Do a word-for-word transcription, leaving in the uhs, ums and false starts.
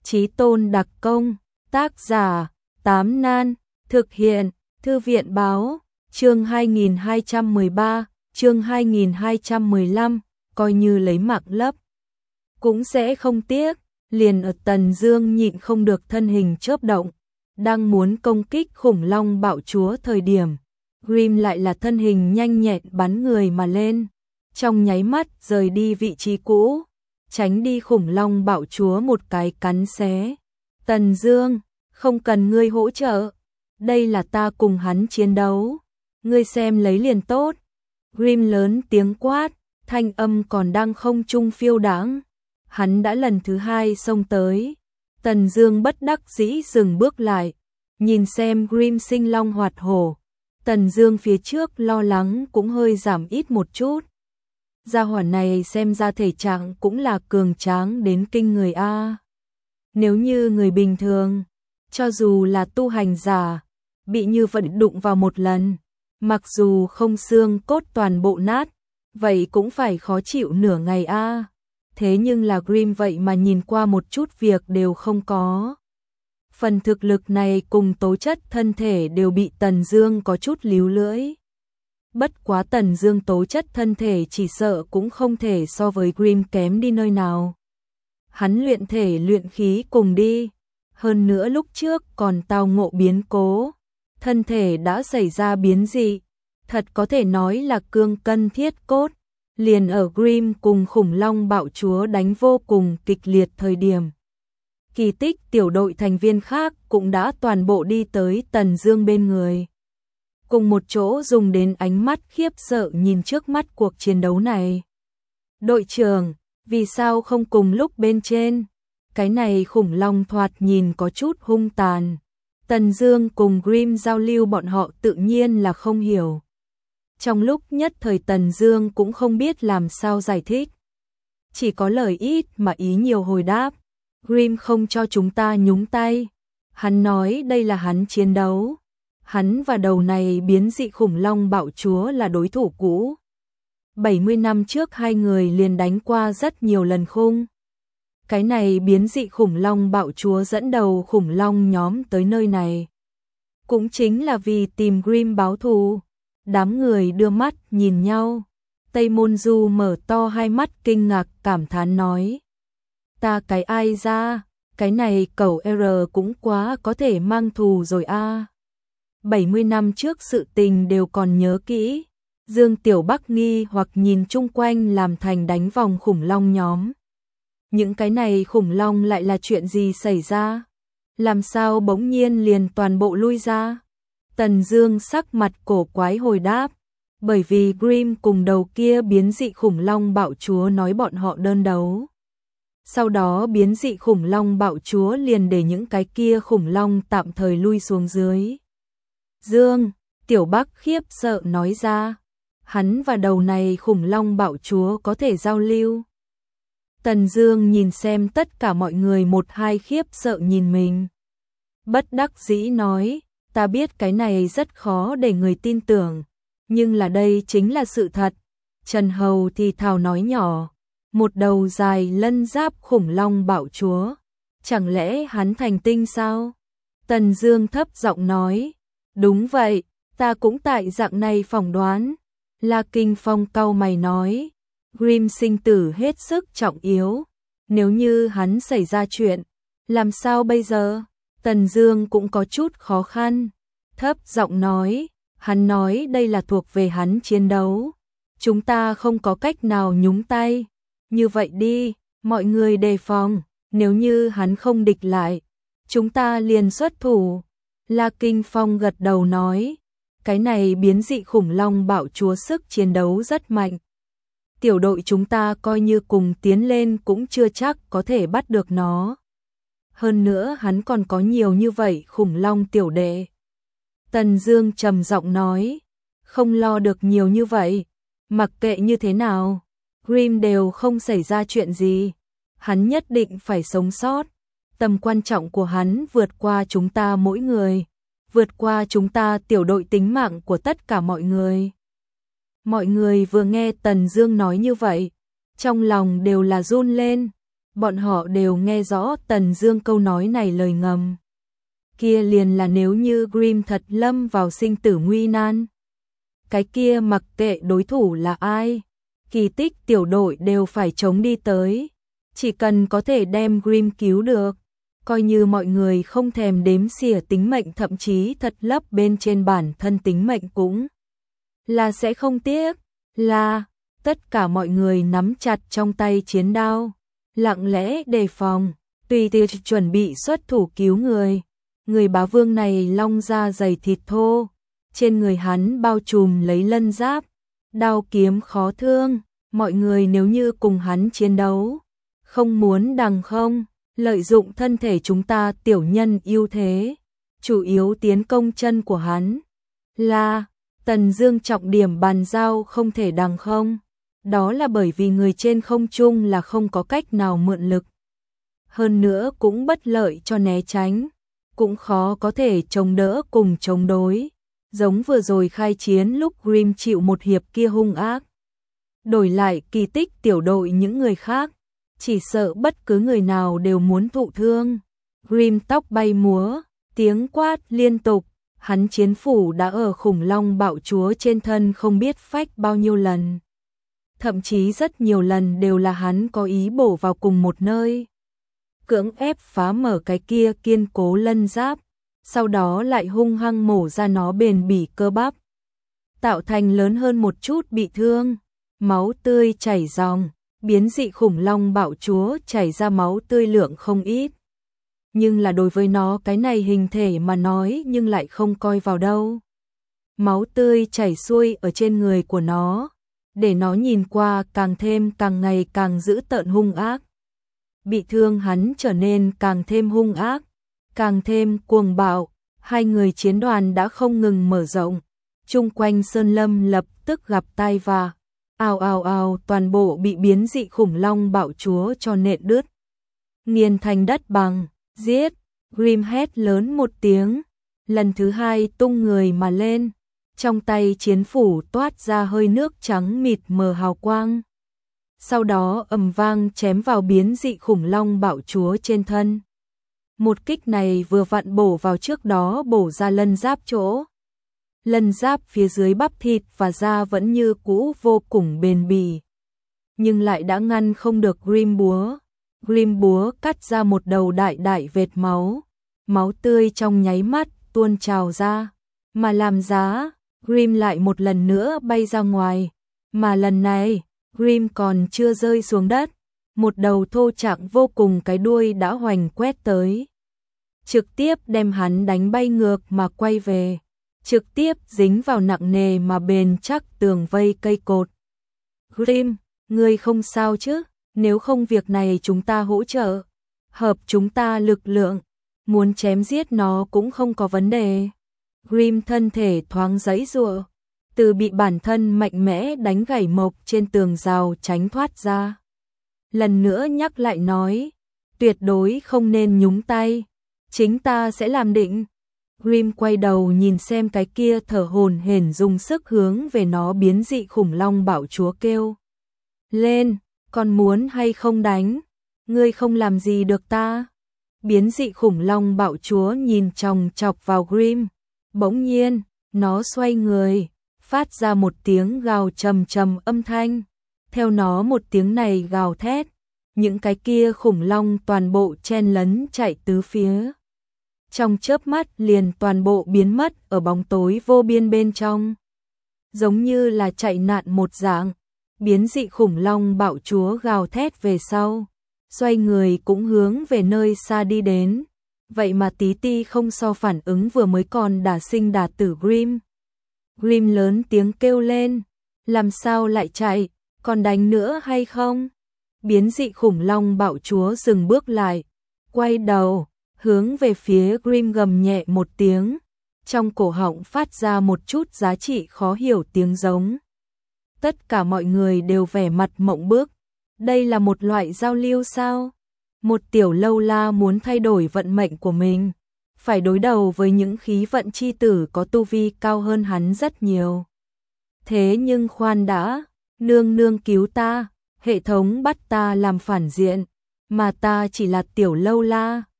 Chí tôn đặc công, tác giả, Tám Nan, thực hiện, Thư viện báo, chương hai nghìn hai trăm mười ba, chương hai nghìn hai trăm mười lăm, coi như lấy mạng lấp. Cũng sẽ không tiếc, liền ở Tần Dương nhịn không được thân hình chớp động, đang muốn công kích khủng long bạo chúa thời điểm. Grim lại là thân hình nhanh nhẹn bắn người mà lên, trong nháy mắt rời đi vị trí cũ, tránh đi khủng long bạo chúa một cái cắn xé. Tần Dương, không cần ngươi hỗ trợ, đây là ta cùng hắn chiến đấu, ngươi xem lấy liền tốt. Grim lớn tiếng quát, thanh âm còn đang không trung phiêu đãng. Hắn đã lần thứ hai xông tới. Tần Dương bất đắc dĩ dừng bước lại, nhìn xem Grim sinh long hoạt hổ. Tần Dương phía trước lo lắng cũng hơi giảm ít một chút. Gia hỏa này xem ra thể trạng cũng là cường tráng đến kinh người a. Nếu như người bình thường, cho dù là tu hành giả, bị như vậy đụng vào một lần, mặc dù không xương cốt toàn bộ nát, vậy cũng phải khó chịu nửa ngày a. Thế nhưng là Grim vậy mà nhìn qua một chút việc đều không có. Phần thực lực này cùng tố chất thân thể đều bị Tần Dương có chút líu lưỡi. Bất quá Tần Dương tố chất thân thể chỉ sợ cũng không thể so với Grim kém đi nơi nào. Hắn luyện thể luyện khí cùng đi, hơn nữa lúc trước còn tao ngộ biến cố, thân thể đã xảy ra biến dị, thật có thể nói là cương cân thiết cốt. Liền ở Grim cùng khủng long bạo chúa đánh vô cùng kịch liệt thời điểm, Kỳ Tích tiểu đội thành viên khác cũng đã toàn bộ đi tới Tần Dương bên người, cùng một chỗ dùng đến ánh mắt khiếp sợ nhìn trước mắt cuộc chiến đấu này. Đội trưởng, vì sao không cùng lúc bên trên? Cái này khủng long thoạt nhìn có chút hung tàn. Tần Dương cùng Grim giao lưu bọn họ tự nhiên là không hiểu. Trong lúc nhất thời Tần Dương cũng không biết làm sao giải thích. Chỉ có lời ít mà ý nhiều hồi đáp. Grim không cho chúng ta nhúng tay. Hắn nói đây là hắn chiến đấu. Hắn và đầu này biến dị khủng long bạo chúa là đối thủ cũ. bảy mươi năm trước hai người liền đánh qua rất nhiều lần khung. Cái này biến dị khủng long bạo chúa dẫn đầu khủng long nhóm tới nơi này, cũng chính là vì tìm Grim báo thù. Đám người đưa mắt nhìn nhau. Tây Môn Du mở to hai mắt kinh ngạc cảm thán nói. Ta cái ai ra, cái này cẩu R cũng quá có thể mang thù rồi a. À. bảy mươi năm trước sự tình đều còn nhớ kỹ. Dương Tiểu Bắc nghi hoặc nhìn chung quanh làm thành đánh vòng khủng long nhóm. Những cái này khủng long lại là chuyện gì xảy ra? Làm sao bỗng nhiên liền toàn bộ lui ra? Tần Dương sắc mặt cổ quái hồi đáp, bởi vì Grim cùng đầu kia biến dị khủng long bạo chúa nói bọn họ đơn đấu. Sau đó biến dị khủng long bạo chúa liền để những cái kia khủng long tạm thời lui xuống dưới. Dương, Tiểu Bắc khiếp sợ nói ra, hắn và đầu này khủng long bạo chúa có thể giao lưu. Tần Dương nhìn xem tất cả mọi người một hai khiếp sợ nhìn mình. Bất đắc dĩ nói, ta biết cái này rất khó để người tin tưởng, nhưng là đây chính là sự thật. Trần Hầu thì thào nói nhỏ, một đầu dài lân giáp khủng long bạo chúa, chẳng lẽ hắn thành tinh sao? Tần Dương thấp giọng nói, đúng vậy, ta cũng tại dạng này phỏng đoán. La Kinh Phong cau mày nói, Grim sinh tử hết sức trọng yếu, nếu như hắn xảy ra chuyện, làm sao bây giờ? Tần Dương cũng có chút khó khăn, thấp giọng nói, hắn nói đây là thuộc về hắn chiến đấu, chúng ta không có cách nào nhúng tay. Như vậy đi, mọi người đề phòng, nếu như hắn không địch lại, chúng ta liền xuất thủ. La Kinh Phong gật đầu nói, cái này biến dị khủng long bạo chúa sức chiến đấu rất mạnh. Tiểu đội chúng ta coi như cùng tiến lên cũng chưa chắc có thể bắt được nó. Hơn nữa hắn còn có nhiều như vậy khủng long tiểu đệ. Tần Dương trầm giọng nói, không lo được nhiều như vậy, mặc kệ như thế nào, Grim đều không xảy ra chuyện gì, hắn nhất định phải sống sót. Tầm quan trọng của hắn vượt qua chúng ta mỗi người, vượt qua chúng ta tiểu đội tính mạng của tất cả mọi người. Mọi người vừa nghe Tần Dương nói như vậy, trong lòng đều là run lên. bọn họ đều nghe rõ Tần Dương câu nói này lời ngầm. Kia liền là nếu như Grimm thật lâm vào sinh tử nguy nan. Cái kia mặc kệ đối thủ là ai, kỳ tích tiểu đội đều phải chống đi tới. Chỉ cần có thể đem Grimm cứu được, coi như mọi người không thèm đếm xỉa tính mệnh, thậm chí thật lấp bên trên bản thân tính mệnh cũng là sẽ không tiếc. Là tất cả mọi người nắm chặt trong tay chiến đao, lặng lẽ đề phòng, tùy tiệc chuẩn bị xuất thủ cứu người. Người bá vương này long da dày thịt thô, trên người hắn bao trùm lấy lân giáp, đao kiếm khó thương, mọi người nếu như cùng hắn chiến đấu, không muốn đằng không, lợi dụng thân thể chúng ta tiểu nhân ưu thế, chủ yếu tiến công chân của hắn. Là Tần Dương trọng điểm bàn giao không thể đằng không, đó là bởi vì người trên không trung là không có cách nào mượn lực. Hơn nữa cũng bất lợi cho né tránh, cũng khó có thể chống đỡ cùng chống đối, giống vừa rồi khai chiến lúc Grimm chịu một hiệp kia hung ác. Đổi lại kỳ tích tiểu đội những người khác, chỉ sợ bất cứ người nào đều muốn thụ thương. Grimm tóc bay múa, tiếng quát liên tục, hắn chiến phủ đã ở khủng long bạo chúa trên thân không biết phách bao nhiêu lần. Thậm chí rất nhiều lần đều là hắn có ý bổ vào cùng một nơi, cưỡng ép phá mở cái kia kiên cố lân giáp, sau đó lại hung hăng mổ ra nó bền bỉ cơ bắp, tạo thành lớn hơn một chút bị thương, máu tươi chảy ròng, biến dị khủng long bạo chúa chảy ra máu tươi lượng không ít. Nhưng là đối với nó cái này hình thể mà nói nhưng lại không coi vào đâu. Máu tươi chảy xuôi ở trên người của nó, để nó nhìn qua càng thêm càng ngày càng dữ tợn hung ác. Bị thương hắn trở nên càng thêm hung ác, càng thêm cuồng bạo, hai người chiến đoàn đã không ngừng mở rộng, chung quanh sơn lâm lập tức gặp tai vạ, ào ào ào toàn bộ bị biến dị khủng long bạo chúa cho nện đứt, nghiền thành đất bằng, giết. Grimm hét lớn một tiếng, lần thứ hai tung người mà lên, trong tay chiến phủ toát ra hơi nước trắng mịt mờ hào quang. Sau đó ầm vang chém vào biến dị khủng long bạo chúa trên thân. Một kích này vừa vặn bổ vào trước đó bổ ra lân giáp chỗ. Lân giáp phía dưới bắp thịt và da vẫn như cũ vô cùng bền bỉ, nhưng lại đã ngăn không được Grimm búa. Grimm búa cắt ra một đầu đại đại vệt máu, máu tươi trong nháy mắt tuôn trào ra, mà làm giá, Grimm lại một lần nữa bay ra ngoài, mà lần này, Grimm còn chưa rơi xuống đất, một đầu thô trạng vô cùng cái đuôi đã hoành quét tới, trực tiếp đem hắn đánh bay ngược mà quay về, trực tiếp dính vào nặng nề mà bền chắc tường vây cây cột. Grimm, ngươi không sao chứ? Nếu không việc này chúng ta hỗ trợ, hợp chúng ta lực lượng, muốn chém giết nó cũng không có vấn đề. Grimm thân thể thoáng giãy giụa, từ bị bản thân mạnh mẽ đánh gãy mộc trên tường rào tránh thoát ra. Lần nữa nhắc lại nói, tuyệt đối không nên nhúng tay, chính ta sẽ làm định. Grimm quay đầu nhìn xem cái kia thở hổn hển dùng sức hướng về nó biến dị khủng long bạo chúa kêu lên. Còn muốn hay không đánh? Ngươi không làm gì được ta. Biến dị khủng long bạo chúa nhìn chòng chọc vào Grimm. Bỗng nhiên, nó xoay người, phát ra một tiếng gào trầm trầm âm thanh. Theo nó một tiếng này gào thét, những cái kia khủng long toàn bộ chen lấn chạy tứ phía. Trong chớp mắt liền toàn bộ biến mất ở bóng tối vô biên bên trong. Giống như là chạy nạn một dạng. Biến dị khủng long bạo chúa gào thét về sau, xoay người cũng hướng về nơi xa đi đến, vậy mà tí ti không so phản ứng vừa mới còn đả sinh đả tử Grimm. Grimm lớn tiếng kêu lên, làm sao lại chạy, còn đánh nữa hay không? Biến dị khủng long bạo chúa dừng bước lại, quay đầu, hướng về phía Grimm gầm nhẹ một tiếng, trong cổ họng phát ra một chút giá trị khó hiểu tiếng giống. Tất cả mọi người đều vẻ mặt mộng bức. Đây là một loại giao lưu sao? Một tiểu lâu la muốn thay đổi vận mệnh của mình, phải đối đầu với những khí vận chi tử có tu vi cao hơn hắn rất nhiều. Thế nhưng khoan đã, nương nương cứu ta, hệ thống bắt ta làm phản diện, mà ta chỉ là tiểu lâu la.